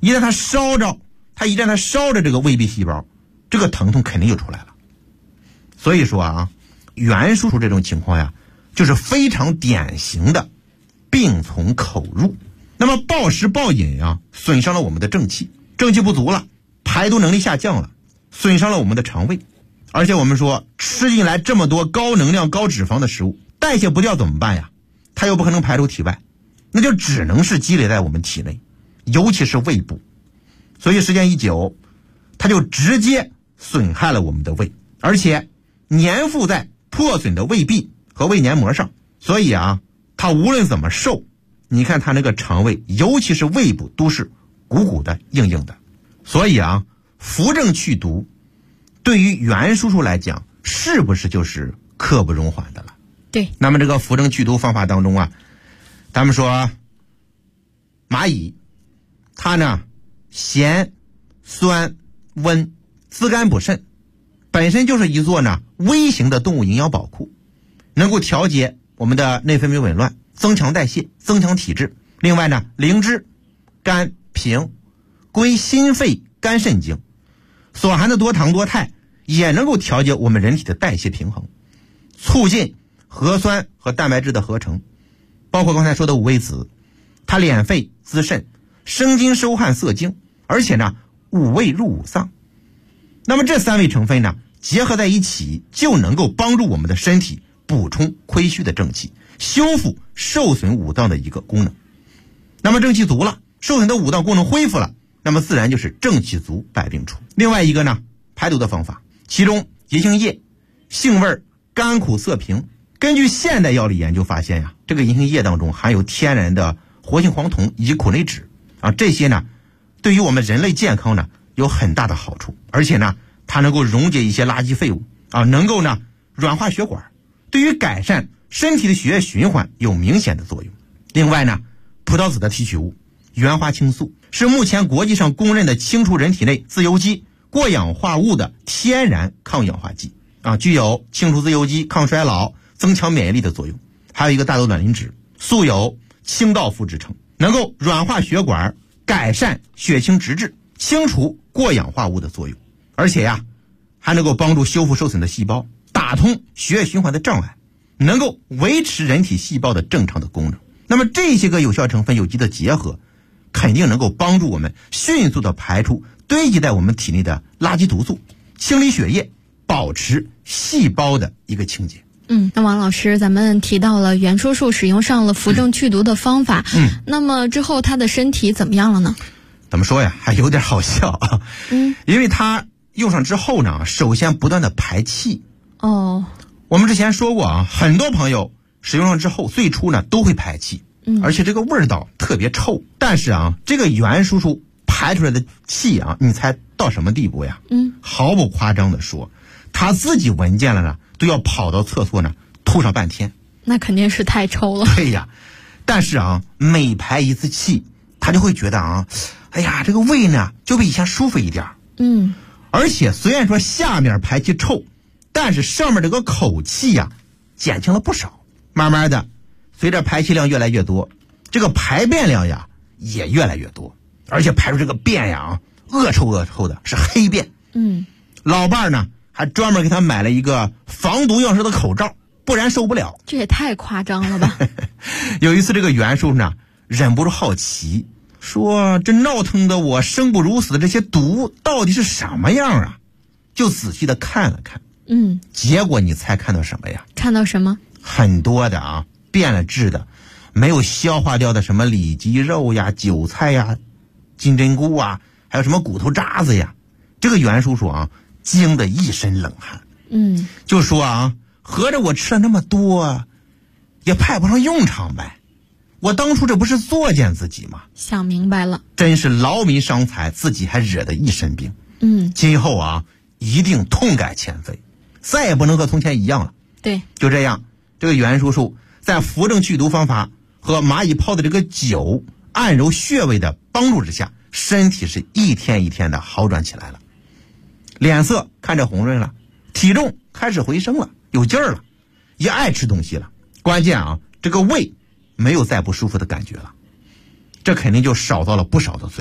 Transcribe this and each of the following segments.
一旦它烧着这个胃壁细胞，这个疼痛肯定就出来了。所以说啊，原输出这种情况呀，就是非常典型的病从口入。那么暴食暴饮啊，损伤了我们的正气，正气不足了，排毒能力下降了，损伤了我们的肠胃。而且我们说吃进来这么多高能量高脂肪的食物，代谢不掉怎么办呀？它又不可能排出体外，那就只能是积累在我们体内，尤其是胃部。所以时间一久，它就直接损害了我们的胃，而且粘附在破损的胃壁和胃黏膜上。所以啊，它无论怎么瘦，你看它那个肠胃，尤其是胃部都是鼓鼓的硬硬的。所以啊，扶正祛毒对于原叔叔来讲，是不是就是刻不容缓的了？ 对。 那么这个扶正祛毒方法当中啊，咱们说蚂蚁它呢咸酸温，滋肝补肾，本身就是一座呢微型的动物营养宝库，能够调节我们的内分泌紊乱，增强代谢，增强体质。另外呢，灵芝、肝、平归心肺肝肾经，所含的多糖多肽也能够调节我们人体的代谢平衡，促进核酸和蛋白质的合成。包括刚才说的五味子，它敛肺滋肾，生津收汗涩精，而且呢五味入五脏。那么这三味成分呢结合在一起，就能够帮助我们的身体补充亏虚的正气，修复受损五脏的一个功能。那么正气足了，受损的五脏功能恢复了，那么自然就是正气足，百病除。另外一个呢，排毒的方法，其中银杏叶性味甘苦涩平。根据现代药理研究发现呀，这个银杏叶当中含有天然的活性黄酮以及苦内酯啊，这些呢对于我们人类健康呢有很大的好处。而且呢它能够溶解一些垃圾废物啊，能够呢软化血管，对于改善身体的血液循环有明显的作用。另外呢，葡萄籽的提取物原花青素是目前国际上公认的清除人体内自由基、过氧化物的天然抗氧化剂啊，具有清除自由基、抗衰老、增强免疫力的作用。还有一个大豆卵磷脂，素有清道夫之称，能够软化血管，改善血清直质，清除过氧化物的作用。而且呀，还能够帮助修复受损的细胞，打通血液循环的障碍，能够维持人体细胞的正常的功能。那么这些个有效成分有机的结合，肯定能够帮助我们迅速的排出堆积在我们体内的垃圾毒素，清理血液，保持细胞的一个清洁。 那王老师，咱们提到了袁叔叔使用上了扶正祛毒的方法，那么之后他的身体怎么样了呢？ 怎么说呀，还有点好笑啊。因为他用上之后呢，首先不断的排气。我们之前说过啊，很多朋友使用上之后最初呢都会排气，而且这个味道特别臭。但是啊，这个袁叔叔排出来的气啊，你猜到什么地步呀？毫不夸张的说，他自己闻见了呢都要跑到厕所呢吐上半天。 那肯定是太臭了。 对呀，但是啊，每排一次气，他就会觉得啊，哎呀，这个胃呢就比以前舒服一点。而且虽然说下面排气臭，但是上面这个口气呀减轻了不少。慢慢的，随着排气量越来越多，这个排便量呀也越来越多，而且排出这个便呀恶臭恶臭的，是黑便。老伴儿呢还专门给他买了一个防毒样式的口罩，不然受不了。 这也太夸张了吧。 有一次这个袁叔呢忍不住好奇，说这闹腾的我生不如死的这些毒到底是什么样啊？就仔细的看了看。结果你猜看到什么呀？ 看到什么？ 很多的啊变了质的，没有消化掉的什么里脊肉呀、韭菜呀、金针菇啊，还有什么骨头渣子呀。这个袁叔叔啊惊得一身冷汗。就说啊，合着我吃了那么多也派不上用场呗，我当初这不是作践自己吗？ 想明白了， 真是劳民伤财，自己还惹得一身病。今后啊一定痛改前非，再也不能和从前一样了。 对， 就这样，这个袁叔叔在扶正祛毒方法和蚂蚁泡的这个酒按揉穴位的帮助之下，身体是一天一天的好转起来了，脸色看着红润了，体重开始回升了，有劲儿了，也爱吃东西了。关键啊，这个胃没有再不舒服的感觉了，这肯定就少遭了不少的罪。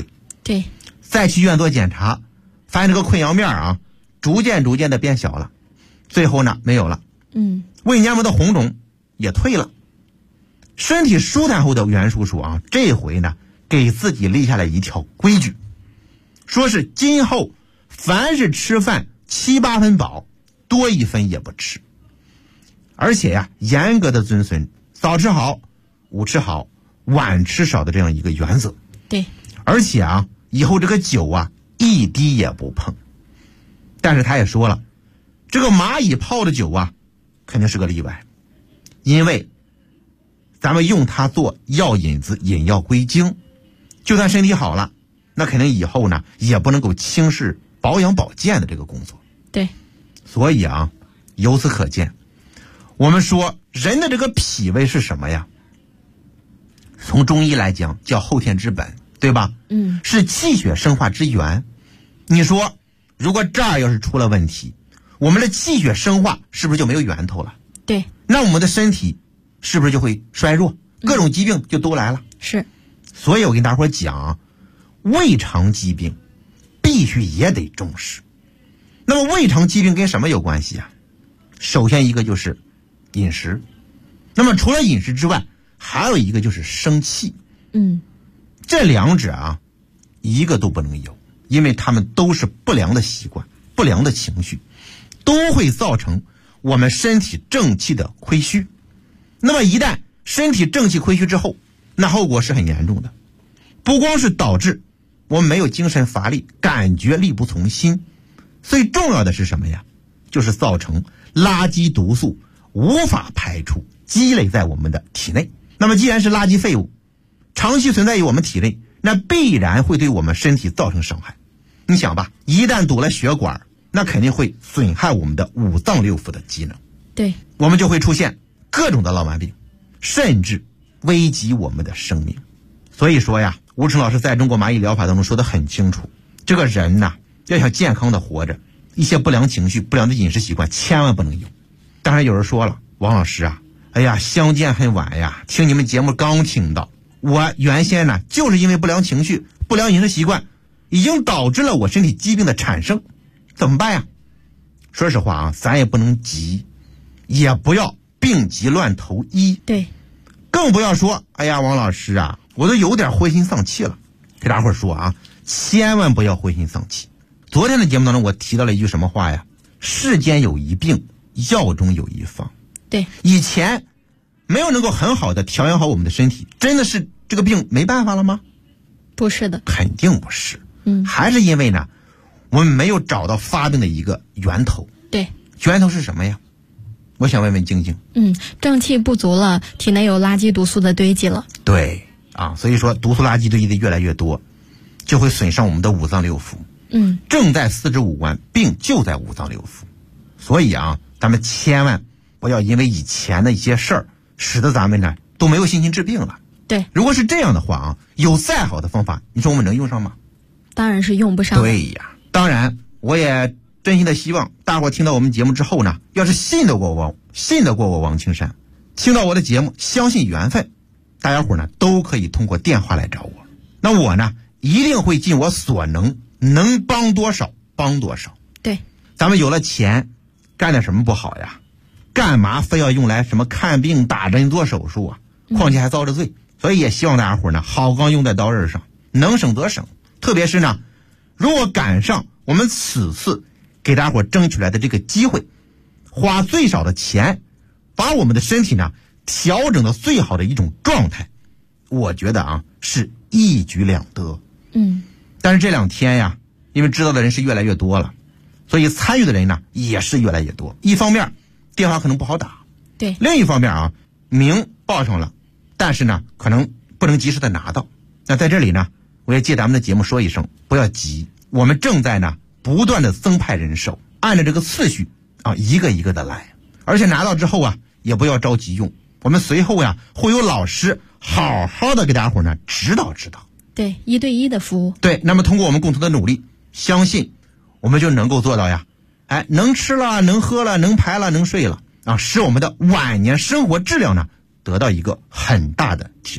对， 再去医院做检查，发现这个溃疡面啊，逐渐的变小了，最后呢没有了。胃黏膜的红肿也退了。身体舒坦后的袁叔叔啊，这回呢给自己立下了一条规矩，说是今后凡是吃饭7、8分饱，多1分也不吃。而且呀，严格的遵循早吃好、午吃好、晚吃少的这样一个原则。 对， 而且啊，以后这个酒啊一滴也不碰。但是他也说了，这个蚂蚁泡的酒啊，肯定是个例外，因为咱们用它做药引子，引药归经，就算身体好了，那肯定以后呢也不能够轻视保养保健的这个工作。 对， 所以啊，由此可见，我们说人的这个脾胃是什么呀？从中医来讲叫后天之本，对吧？是气血生化之源。你说如果这儿要是出了问题，我们的气血生化是不是就没有源头了？ 对， 那我们的身体是不是就会衰弱，各种疾病就都来了？ 是。 所以我跟大伙讲，胃肠疾病必须也得重视。那么胃肠疾病跟什么有关系啊？首先一个就是饮食，那么除了饮食之外，还有一个就是生气。这两者啊，一个都不能有，因为他们都是不良的习惯、不良的情绪，都会造成我们身体正气的亏虚。那么一旦身体正气亏虚之后，那后果是很严重的，不光是导致我们没有精神乏力，感觉力不从心，最重要的是什么呀？就是造成垃圾毒素无法排出，积累在我们的体内。那么既然是垃圾废物，长期存在于我们体内，那必然会对我们身体造成伤害。你想吧，一旦堵了血管，那肯定会损害我们的五脏六腑的机能。 对， 我们就会出现各种的老毛病，甚至危及我们的生命。所以说呀，吴成老师在中国蚂蚁疗法当中说得很清楚，这个人呐，要想健康的活着，一些不良情绪、不良的饮食习惯千万不能有。当然有人说了，王老师啊，哎呀，相见恨晚呀，听你们节目刚听到，我原先呢就是因为不良情绪、不良饮食习惯，已经导致了我身体疾病的产生，怎么办呀？说实话啊，咱也不能急，也不要病急乱投医。 对， 更不要说，哎呀，王老师啊，我都有点灰心丧气了。给大伙儿说啊，千万不要灰心丧气。昨天的节目当中，我提到了一句什么话呀？世间有一病，药中有一方。 对， 以前没有能够很好的调养好我们的身体，真的是这个病没办法了吗？ 不是的， 肯定不是。还是因为呢，我们没有找到发病的一个源头。 对， 源头是什么呀？我想问问晶晶。 正气不足了，体内有垃圾毒素的堆积了。 对啊，所以说毒素垃圾堆积的越来越多，就会损伤我们的五脏六腑。正在四肢五官，病就在五脏六腑。所以啊，咱们千万不要因为以前的一些事儿，使得咱们呢都没有信心治病了。 对， 如果是这样的话啊，有再好的方法，你说我们能用上吗？ 当然是用不上。 对呀，当然我也真心的希望大伙听到我们节目之后呢，要是信得过我王青山，听到我的节目，相信缘分，大家伙呢都可以通过电话来找我。那我呢一定会尽我所能，能帮多少帮多少。 对， 咱们有了钱，干点什么不好呀？干嘛非要用来什么看病、打针、做手术啊？况且还遭着罪。所以也希望大家伙呢好钢用在刀刃上，能省则省。特别是呢，如果赶上我们此次给大家伙争取来的这个机会，花最少的钱，把我们的身体呢调整到最好的一种状态，我觉得啊是一举两得。但是这2天呀，因为知道的人是越来越多了，所以参与的人呢也是越来越多。一方面电话可能不好打， 对， 另一方面啊，名报上了，但是呢可能不能及时的拿到。那在这里呢，我也借咱们的节目说一声，不要急，我们正在呢不断的增派人手，按照这个次序啊一个一个的来。而且拿到之后啊，也不要着急用，我们随后呀会有老师好好的给大家伙呢指导指导。 对，1对1的服务。 对，那么通过我们共同的努力，相信我们就能够做到呀，能吃了，能喝了，能排了，能睡了啊，使我们的晚年生活质量呢得到一个很大的提升。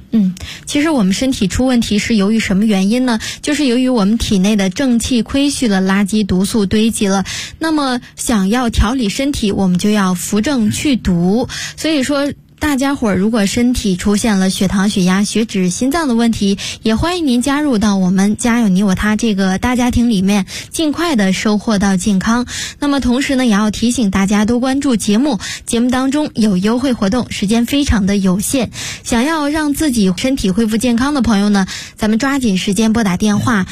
其实我们身体出问题是由于什么原因呢？就是由于我们体内的正气亏虚了，垃圾毒素堆积了。那么想要调理身体，我们就要扶正去毒。所以说大家伙儿如果身体出现了血糖、血压、血脂、心脏的问题，也欢迎您加入到我们家有你我他这个大家庭里面，尽快的收获到健康。那么同时呢，也要提醒大家多关注节目当中有优惠活动，时间非常的有限。想要让自己身体恢复健康的朋友呢，咱们抓紧时间拨打电话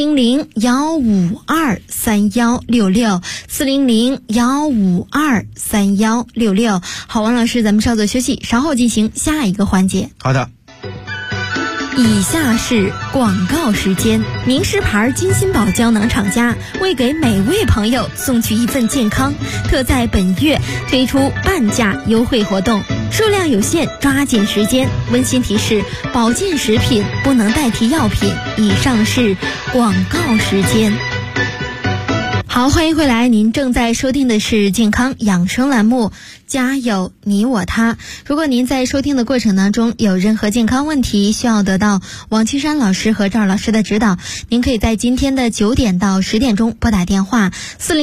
400-152-3166，400-152-3166。好，王老师，咱们稍作休息，稍后进行下一个环节。 好的。 以下是广告时间。名师牌金心宝胶囊厂家为给每位朋友送去一份健康，特在本月推出半价优惠活动，数量有限，抓紧时间。温馨提示：保健食品不能代替药品。以上是广告时间。好，欢迎回来，您正在收听的是健康养生栏目，家有你我他。如果您在收听的过程当中有任何健康问题需要得到王青山老师和赵老师的指导，您可以在今天的9点到10点钟拨打电话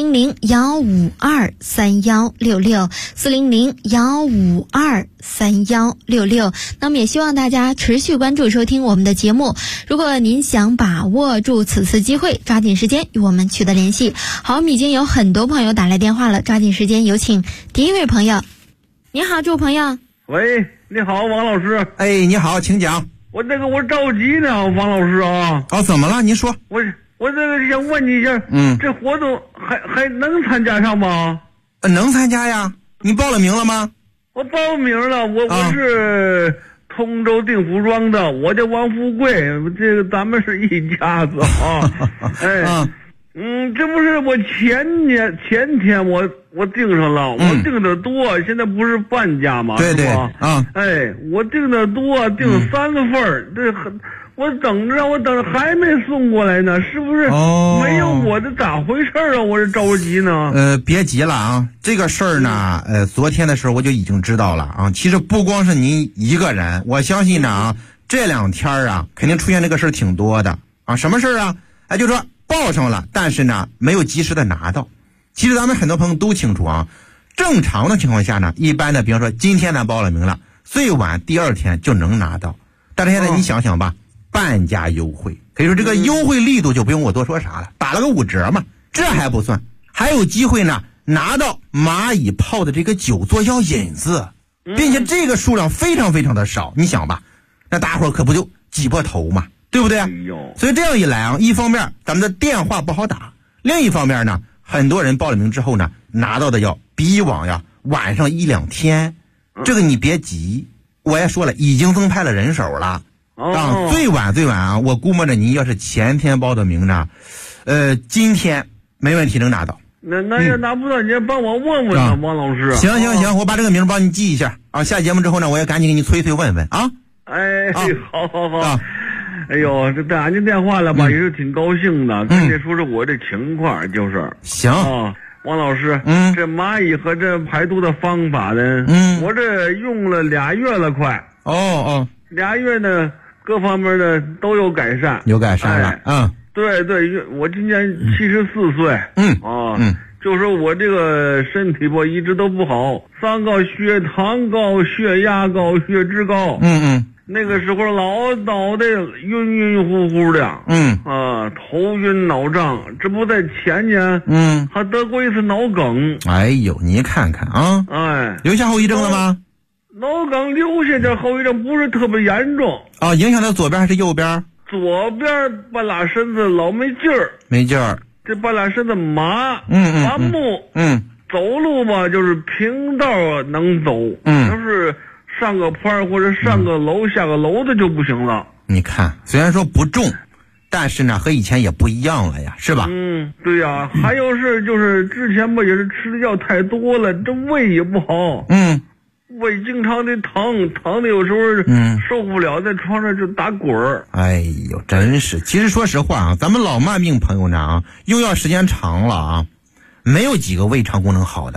400-152-3166，400-152-3166。那么也希望大家持续关注收听我们的节目。如果您想把握住此次机会，抓紧时间与我们取得联系。好，我们已经有很多朋友打来电话了，抓紧时间有请第一位朋友。你好，这位朋友。 喂，你好，王老师。 哎，你好，请讲。 我着急呢，王老师啊。 哦，怎么了？您说。 我这个想问你一下，这活动还能参加上吗？ 能参加呀。你报了名了吗？ 我报名了，我是通州定福庄的，我叫王富贵，这个咱们是一家子啊。哎。这不是我前天我订上了，我订的多，现在不是半价吗？ 对对啊，哎，我订的多，订3个份这我等着还没送过来呢，是不是？没有我的咋回事啊？我是着急呢。 别急了啊，这个事儿呢，昨天的时候我就已经知道了啊。其实不光是您一个人，我相信呢，这2天啊，肯定出现这个事儿挺多的啊。什么事儿啊？哎，就说报上了，但是呢没有及时的拿到。其实咱们很多朋友都清楚啊，正常的情况下呢，一般的比方说今天咱报了名了，最晚第2天就能拿到。但是现在你想想吧，半价优惠，可以说这个优惠力度就不用我多说啥了，打了个5折嘛。这还不算，还有机会呢拿到蚂蚁泡的这个久坐药引子，并且这个数量非常非常的少。你想吧，那大伙可不就挤破头嘛，对不对？所以这样一来啊，一方面咱们的电话不好打，另一方面呢，很多人报了名之后呢，拿到的要比以往呀晚上1-2天。这个你别急，我也说了，已经增派了人手了啊。最晚啊，我估摸着您要是前天报的名呢，今天没问题能拿到。 那要拿不到，你也帮我问问啊，王老师。 行，我把这个名帮你记一下啊。下节目之后呢，我也赶紧给你催问问啊。 哎，好。哎呦，这打您电话了吧，也是挺高兴的。跟你说说我这情况，就是行啊，王老师，这蚂蚁和这排毒的方法呢，我这用了2月了，快。2月呢，各方面呢都有改善，了。对，我今年74岁。就说我这个身体吧一直都不好，三高、血糖高、血压高、血脂高。那个时候老脑袋晕乎乎的，头晕脑胀，这不在前年，还得过一次脑梗。 哎呦，你看看啊，留下后遗症了吗？ 脑梗留下点后遗症，不是特别严重啊。影响到左边还是右边？ 左边半拉身子老没劲儿，这半拉身子麻木，走路吧就是平道能走，要是上个坡或者上个楼下个楼的就不行了。 你看，虽然说不重，但是呢和以前也不一样了呀，是吧？ 对呀。还有是就是之前吧也是吃的药太多了，这胃也不好，胃经常的疼的有时候受不了，在床上就打滚儿。 哎呦，真是。其实说实话啊，咱们老慢病朋友呢啊，用药时间长了啊，没有几个胃肠功能好的。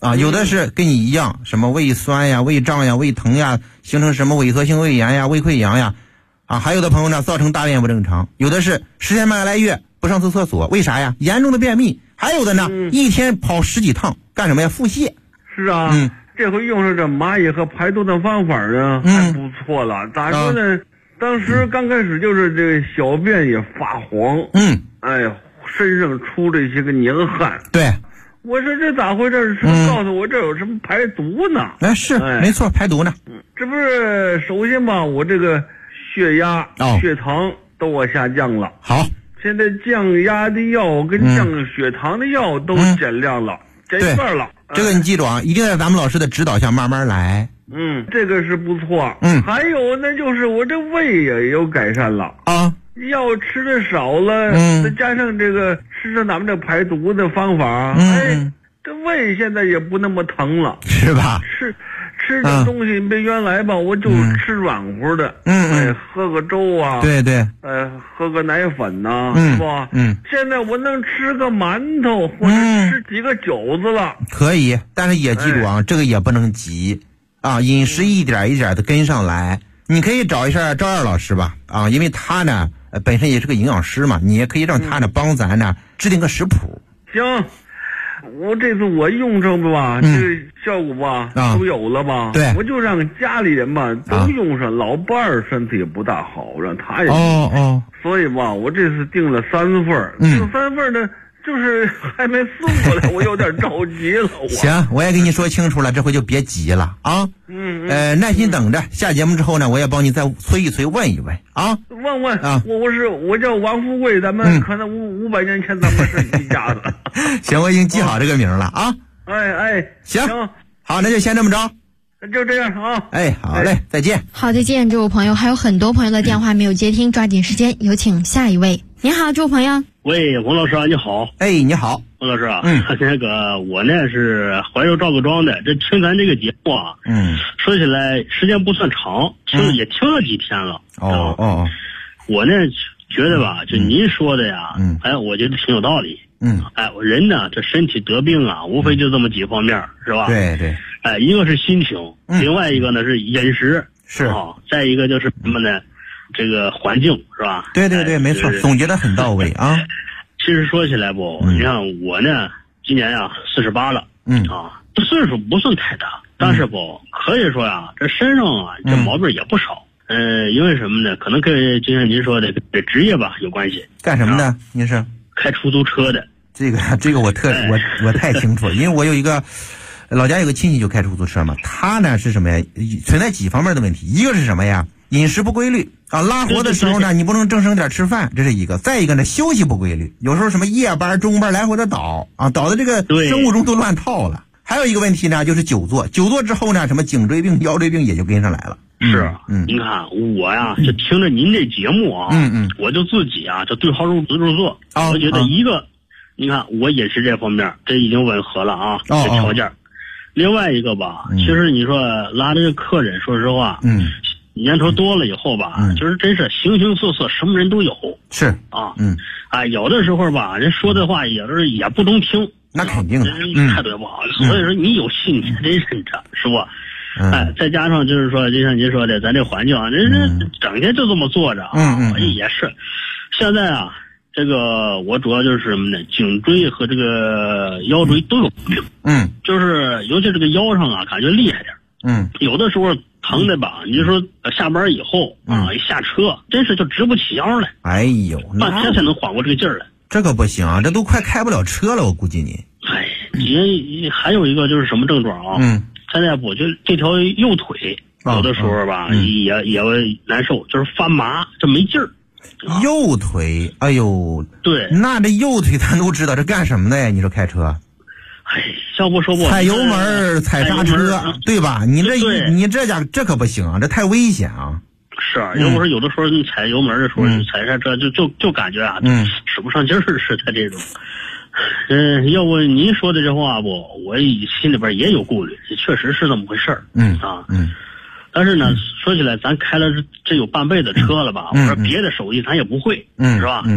啊，有的是跟你一样，什么胃酸呀、胃胀呀、胃疼呀，形成什么萎缩性胃炎呀、胃溃疡呀，啊，还有的朋友呢造成大便不正常，有的是10天半个来月不上次厕所，为啥呀？严重的便秘，还有的呢，一天跑10几趟，干什么呀？腹泻。 是啊，这回用上这蚂蚁和排毒的方法呢，还不错了。咋说呢？当时刚开始就是这个小便也发黄，哎呀，身上出这些个黏汗。 对。 我说这咋回事？是不是告诉我这有什么排毒呢？ 是，没错，排毒呢。 这不是首先吧，我这个血压、血糖都往下降了。 好， 现在降压的药跟降血糖的药都减量了，减一半了。 这个你记住啊，一定在咱们老师的指导下慢慢来。 这个是不错。还有那就是我这胃也有改善了啊。 药吃的少了，再加上这个吃上咱们这排毒的方法，这胃现在也不那么疼了， 是吧？ 吃这东西没原来吧，我就吃软乎的，喝个粥啊， 对对， 喝个奶粉呐，是吧？现在我能吃个馒头或者吃几个饺子了， 可以，但是也记住啊，这个也不能急啊，饮食一点一点的跟上来。你可以找一下赵二老师吧，啊，因为他呢本身也是个营养师嘛，你也可以让他呢帮咱呢制定个食谱。 行，我这次我用上吧，这效果吧都有了吧？对，我就让家里人吧都用上。老伴儿身体也不大好，让他也所以吧，我这次订了3份，订3份呢。就是还没送过来，我有点着急了。 行，我也跟你说清楚了，这回就别急了啊。耐心等着，下节目之后呢，我也帮你再催一催，问一问啊。 问啊，我叫王富贵，咱们可能500年前咱们是一家子。 行，我已经记好这个名了啊。行，好，那就先这么着。 就这样啊！ 好嘞，再见。 好，再见，这位朋友。还有很多朋友的电话没有接听，抓紧时间，有请下一位。你好，这位朋友。 喂，王老师啊，你好。 你好， 王老师啊。那个我呢是怀柔赵各庄的，这听咱这个节目啊，说起来时间不算长，也听了几天了。我呢觉得吧，就您说的呀，我觉得挺有道理。我人呢这身体得病啊，无非就这么几方面，是吧？ 对对。 一个是心情，另外一个呢是饮食， 是再一个就是什么呢？这个环境，是吧？ 对对对，没错，总结得很到位啊。 其实说起来不，你看我呢，今年呀48了，这岁数不算太大，但是不可以说呀，这身上啊这毛病也不少。因为什么呢？可能跟就像您说的这职业吧有关系。 干什么的？您是开出租车的。 这个我太清楚了，因为我有一个。老家有个亲戚就开出租车嘛，他呢是什么呀？存在几方面的问题，一个是什么呀？饮食不规律啊，拉活的时候呢，你不能正生点吃饭，这是一个；再一个呢，休息不规律，有时候什么夜班、中班来回的倒啊，倒的这个生物钟都乱套了。还有一个问题呢，就是久坐，久坐之后呢，什么颈椎病、腰椎病也就跟上来了。 是，您看我呀，就听着您这节目啊，我就自己啊，就对号入座。我觉得一个，你看我饮食这方面，这已经吻合了啊，这条件。另外一个吧，其实你说拉这个客人，说实话，年头多了以后吧，就是真是形形色色，什么人都有。 是啊，有的时候吧，人说的话有的时候也不中听， 那肯定的， 态度也不好。所以说你有心你真忍着，是不？再加上就是说，就像您说的，咱这环境啊，人整天就这么坐着啊，也是。现在啊。这个我主要就是什么呢？颈椎和这个腰椎都有病，就是尤其这个腰上啊，感觉厉害点，有的时候疼的吧，你就说下班以后啊，一下车真是就直不起腰来， 哎呦， 半天才能缓过这个劲儿来。 这个不行啊，这都快开不了车了，我估计你。 还有一个就是什么症状啊？现在不就这条右腿有的时候吧，也会难受，就是发麻，就没劲儿。 右腿，哎呦， 对， 那这右腿咱都知道，这干什么的呀？你说开车， 要不说不踩油门、踩刹车，对吧？你这家这可不行啊，这太危险啊！ 是，要不说有的时候你踩油门的时候，你踩刹车就感觉啊，使不上劲儿似的这种。要不您说的这话不，我心里边也有顾虑，确实是这么回事儿。但是呢，说起来，咱开了这有半辈子车了吧？我说别的手艺咱也不会，是吧？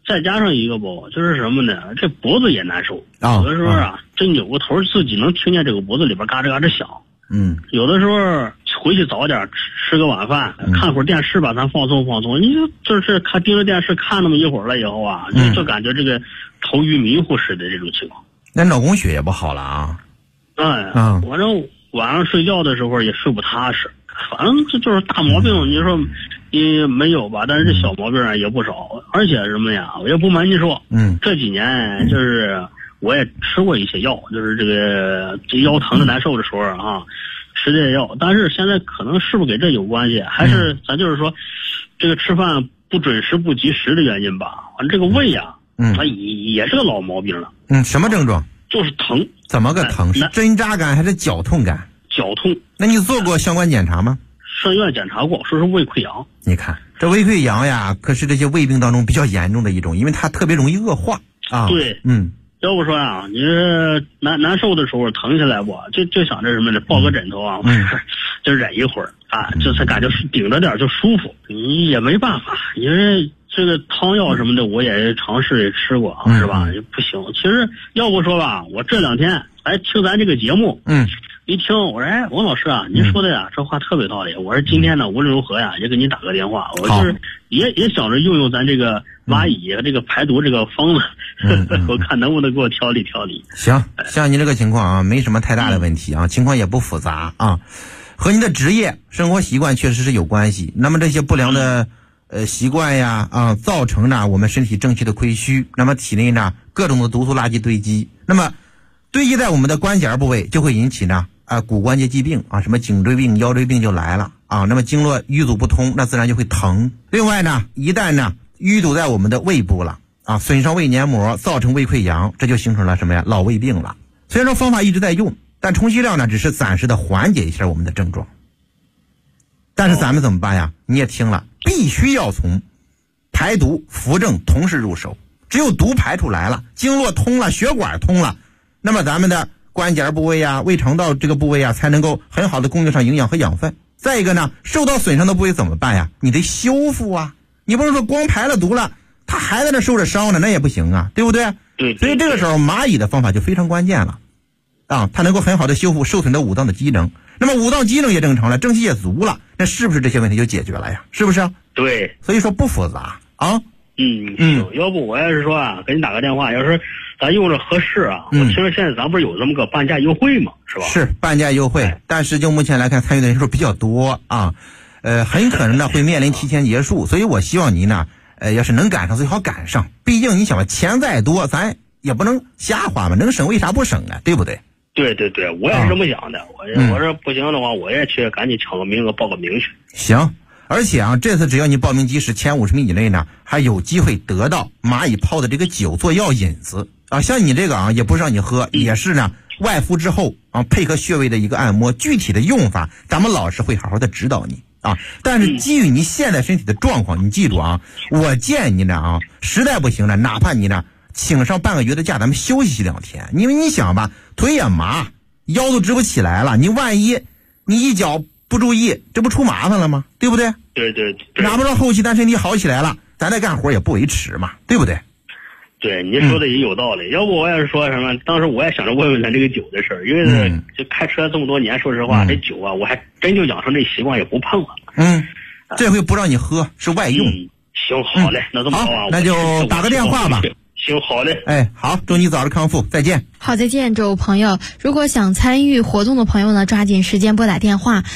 再加上一个吧，就是什么呢？这脖子也难受。有的时候啊，这扭过头自己能听见这个脖子里边嘎吱嘎吱响。有的时候回去早点吃个晚饭，看会儿电视吧，咱放松放松。你就是盯着电视看那么一会儿了以后啊，就感觉这个头晕迷糊似的这种情况。 那脑供血也不好了啊。 反正晚上睡觉的时候也睡不踏实。反正这就是大毛病，你说你没有吧？但是这小毛病也不少，而且什么呀？我也不瞒你说，这几年就是我也吃过一些药，就是这个腰疼的难受的时候啊，吃这些药。但是现在可能是不是给这有关系，还是咱就是说，这个吃饭不准时不及时的原因吧？反正这个胃啊，它也是个老毛病了。 什么症状？ 就是疼。 怎么个疼？是针扎感还是绞痛感？ 绞痛。 那你做过相关检查吗？ 上医院检查过，说是胃溃疡。 你看这胃溃疡呀，可是这些胃病当中比较严重的一种，因为它特别容易恶化啊。 对，要不说啊，你难受的时候疼下来不，就想着什么呢？抱个枕头啊，就忍一会儿啊，这才感觉顶着点就舒服。你也没办法，因为这个汤药什么的我也尝试也吃过啊，是吧？不行。其实要不说吧，我这2天听咱这个节目，一听我说，哎，王老师啊，您说的呀，这话特别道理。我说今天呢，无论如何呀，也给您打个电话。我就是也想着用咱这个蚂蚁这个排毒这个方子，我看能不能给我调理调理。 行，像您这个情况啊，没什么太大的问题啊，情况也不复杂啊，和您的职业、生活习惯确实是有关系。那么这些不良的习惯呀造成呢我们身体正气的亏虚，那么体内呢各种的毒素垃圾堆积，那么堆积在我们的关节部位，就会引起呢骨关节疾病啊，什么颈椎病、腰椎病就来了啊。那么经络淤阻不通，那自然就会疼。另外呢，一旦呢淤堵在我们的胃部了啊，损伤胃黏膜，造成胃溃疡，这就形成了什么呀？老胃病了。虽然说方法一直在用，但充其量呢只是暂时的缓解一下我们的症状。但是咱们怎么办呀？你也听了，必须要从排毒扶正同时入手。只有毒排出来了，经络通了，血管通了，那么咱们的关节部位啊、胃肠道这个部位啊，才能够很好的供应上营养和养分。再一个呢，受到损伤的部位怎么办呀？你得修复啊！你不能说光排了毒了，它还在那受着伤呢，那也不行啊，对不对？ 对。 所以这个时候蚂蚁的方法就非常关键了啊，它能够很好的修复受损的五脏的机能。那么五脏机能也正常了，正气也足了，那是不是这些问题就解决了呀？是不是？ 对。 所以说不复杂啊。 行，要不我要是说啊，给你打个电话，要是咱用着合适啊，我听说现在咱不是有这么个半价优惠吗？是吧？ 是半价优惠，但是就目前来看，参与的人数比较多啊，很可能呢会面临提前结束，所以我希望您呢，要是能赶上最好赶上，毕竟你想吧，钱再多，咱也不能瞎花嘛，能省为啥不省啊？对不对？ 对，我也是这么想的。我说不行的话，我也去赶紧抢个名额报个名去。 行。而且啊，这次只要你报名及时，前50名以内呢，还有机会得到蚂蚁泡的这个酒做药引子啊。像你这个啊，也不是让你喝，也是呢外敷之后啊，配合穴位的一个按摩，具体的用法，咱们老师会好好的指导你啊。但是基于你现在身体的状况，你记住啊，我建议你呢啊，实在不行了，哪怕你呢请上半个月的假，咱们休息2天，因为你想吧，腿也麻，腰都直不起来了，你万一你一脚不注意，这不出麻烦了吗？对不对？ 对。 哪不知道后期咱身体好起来了，咱再干活也不为迟嘛，对不对？ 对，您说的也有道理。要不我也是说什么，当时我也想着问问咱这个酒的事儿，因为就开车这么多年，说实话，这酒啊，我还真就养成这习惯，也不碰了。 这回不让你喝，是外用。 行，好嘞，那这么着啊， 那就打个电话吧。 行，好嘞。 哎，好，祝你早日康复，再见。 好，再见，这位朋友。如果想参与活动的朋友呢，抓紧时间拨打电话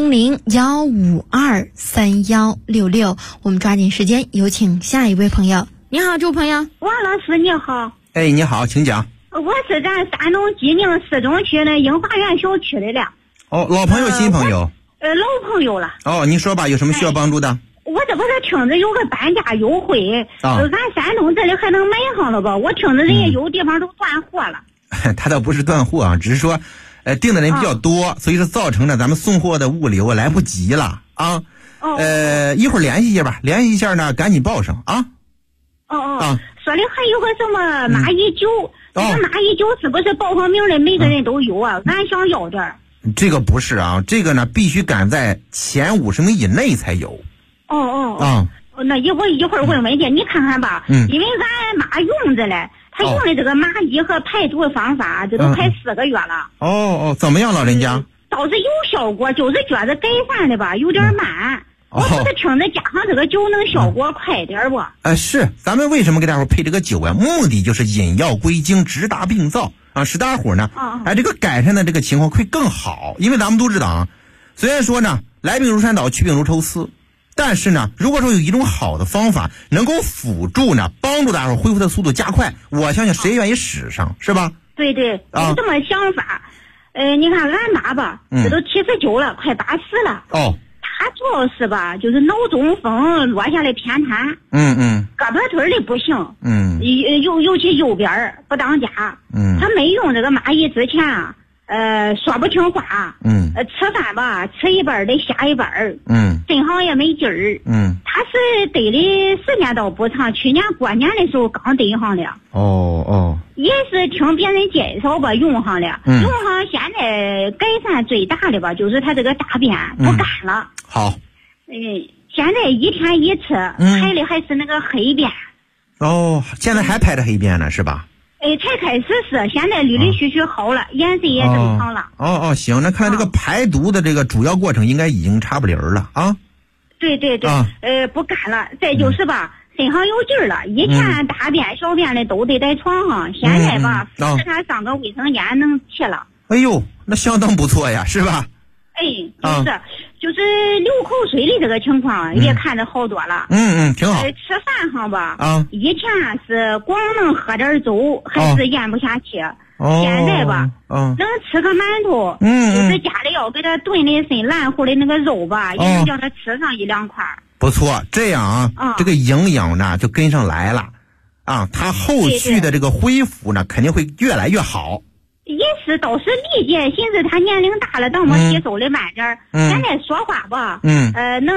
400-152-3166。我们抓紧时间，有请下一位朋友。你好，这位朋友。 王老师你好。 哎，你好，请讲。 我是咱山东济宁市中区的英华园小区的了。 哦，老朋友新朋友。 老朋友了。 哦，你说吧，有什么需要帮助的？ 我这不是听着有个半价优惠，咱山东这里还能买上了吧？我听着人家有地方都断货了。 他倒不是断货啊，只是说，订的人比较多，所以说造成了咱们送货的物流来不及了啊。一会儿联系一下吧，联系一下呢，赶紧报上啊。 说的还有个什么蚂蚁酒，这个蚂蚁酒是不是报上名的每个人都有啊？俺想要点儿。 这个不是啊，这个呢必须赶在前50名以内才有。 那我一会儿问问去，你看看吧。因为俺妈用着嘞，她用的这个麻衣和排毒方法，这都快4个月了。 怎么样，老人家？ 倒是有效果，就是觉得改善的吧，有点慢。我说的听着加上这个酒能效果快点不？ 是，咱们为什么给大伙配这个酒啊？目的就是引药归经，直达病灶啊，使大伙呢，这个改善的这个情况会更好。因为咱们都知道啊，虽然说呢，来病如山倒，去病如抽丝，但是呢，如果说有一种好的方法能够辅助呢，帮助大伙恢复的速度加快，我相信谁愿意使上，是吧？ 对，有这么想法。你看俺妈吧，这都79了，快80了。他主要是吧，就是脑中风落下来偏瘫。胳膊腿的不行。尤其右边不当家。他没用这个麻衣之前啊，说不听话。吃饭吧，吃一半得下一半。身上也没劲儿。他是得的时间倒不长，去年过年的时候刚得上的。也是听别人介绍吧，用上了。用上现在改善最大的吧，就是他这个大便不干了。 好。 现在1天1次，排的还是那个黑便。 现在还排着黑便呢，是吧？ 才开始是，现在屡续续好了，颜色也正常了。 行，那看来这个排毒的这个主要过程应该已经差不离了啊。 对，不干了。再就是吧，身上有劲儿了，以前大便小便的都得在床上，现在吧，扶着他上个卫生间能去了。 哎呦，那相当不错呀，是吧？ 就是流口水的这个情况也看着好多了。 挺好。 吃饭上吧，以前是光能喝点粥，还是咽不下去。现在吧，能吃个馒头，就是家里要给他炖的身烂乎的那个肉吧，也能叫他吃上1-2块。 不错，这样这个营养呢就跟上来了他后续的这个恢复呢肯定会越来越好。 也是倒是理解，寻思他年龄大了，等我吸收的慢点现在说话吧，能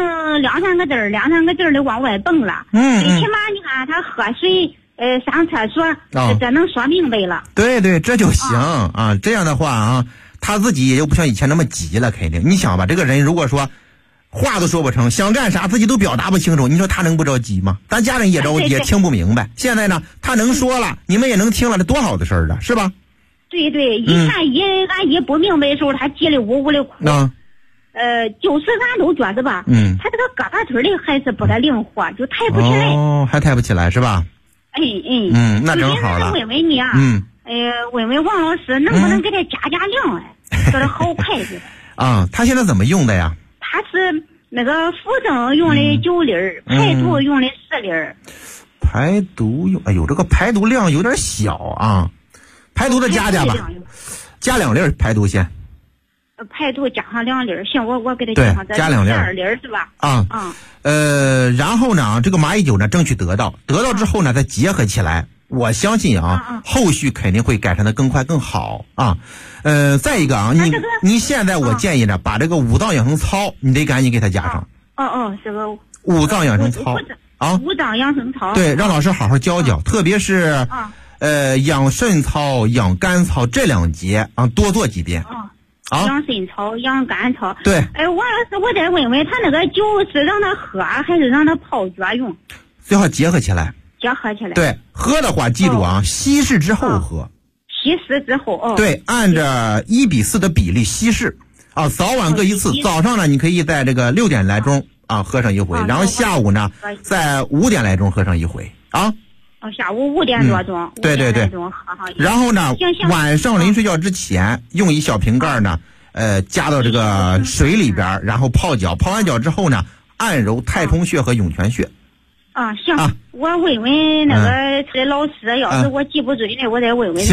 2-3个字儿的往外蹦了。最起码你看他喝水，上厕所，这能说明白了。 对，这就行这样的话他自己也就不像以前那么急了，肯定。你想吧，这个人如果说话都说不成，想干啥自己都表达不清楚，你说他能不着急吗？咱家人也着急，也听不明白。现在呢，他能说了，你们也能听了，这多好的事儿啊，是吧？ 对，以前俺也不明白的时候，他叽里呜呜的哭。就是咱都觉得吧，他这个胳膊腿的还是不大灵活，就抬不起来。 还抬不起来是吧？那正好了。 问问你啊，问问王老师，能不能给他加量叫他好快点。 他现在怎么用的呀？ 他是那个扶正用的9粒，排毒用的10粒。 排毒用，这个排毒量有点小排毒的加吧，加2粒排毒先。 排毒加上2粒，行，我给他加上加2粒 ，2粒是吧？ 然后呢，这个麻衣酒呢争取得到之后呢再结合起来，我相信后续肯定会改善的更快更好再一个你现在我建议呢，把这个5脏养生操你得赶紧给他加上。 这个 5脏养生操 5脏养生操， 对，让老师好好教教，特别是养肾操、养肝操这2节多做几遍。 养肾操、养肝操。 对。 王老师，我再问问他那个酒是让他喝还是让他泡脚用？ 最好结合起来。对，喝的话记住稀释之后喝。 稀释之后对，按着1:4的比例稀释早晚各一次。早上呢，你可以在这个6点来钟喝上一回，然后下午呢，在5点来钟喝上一回下午5点多钟， 对，然后呢，晚上临睡觉之前用一小瓶盖呢，加到这个水里边，然后泡脚，泡完脚之后呢，按揉太冲穴和涌泉穴。 行，我问问那个老师，要是我记不准的，我再问问。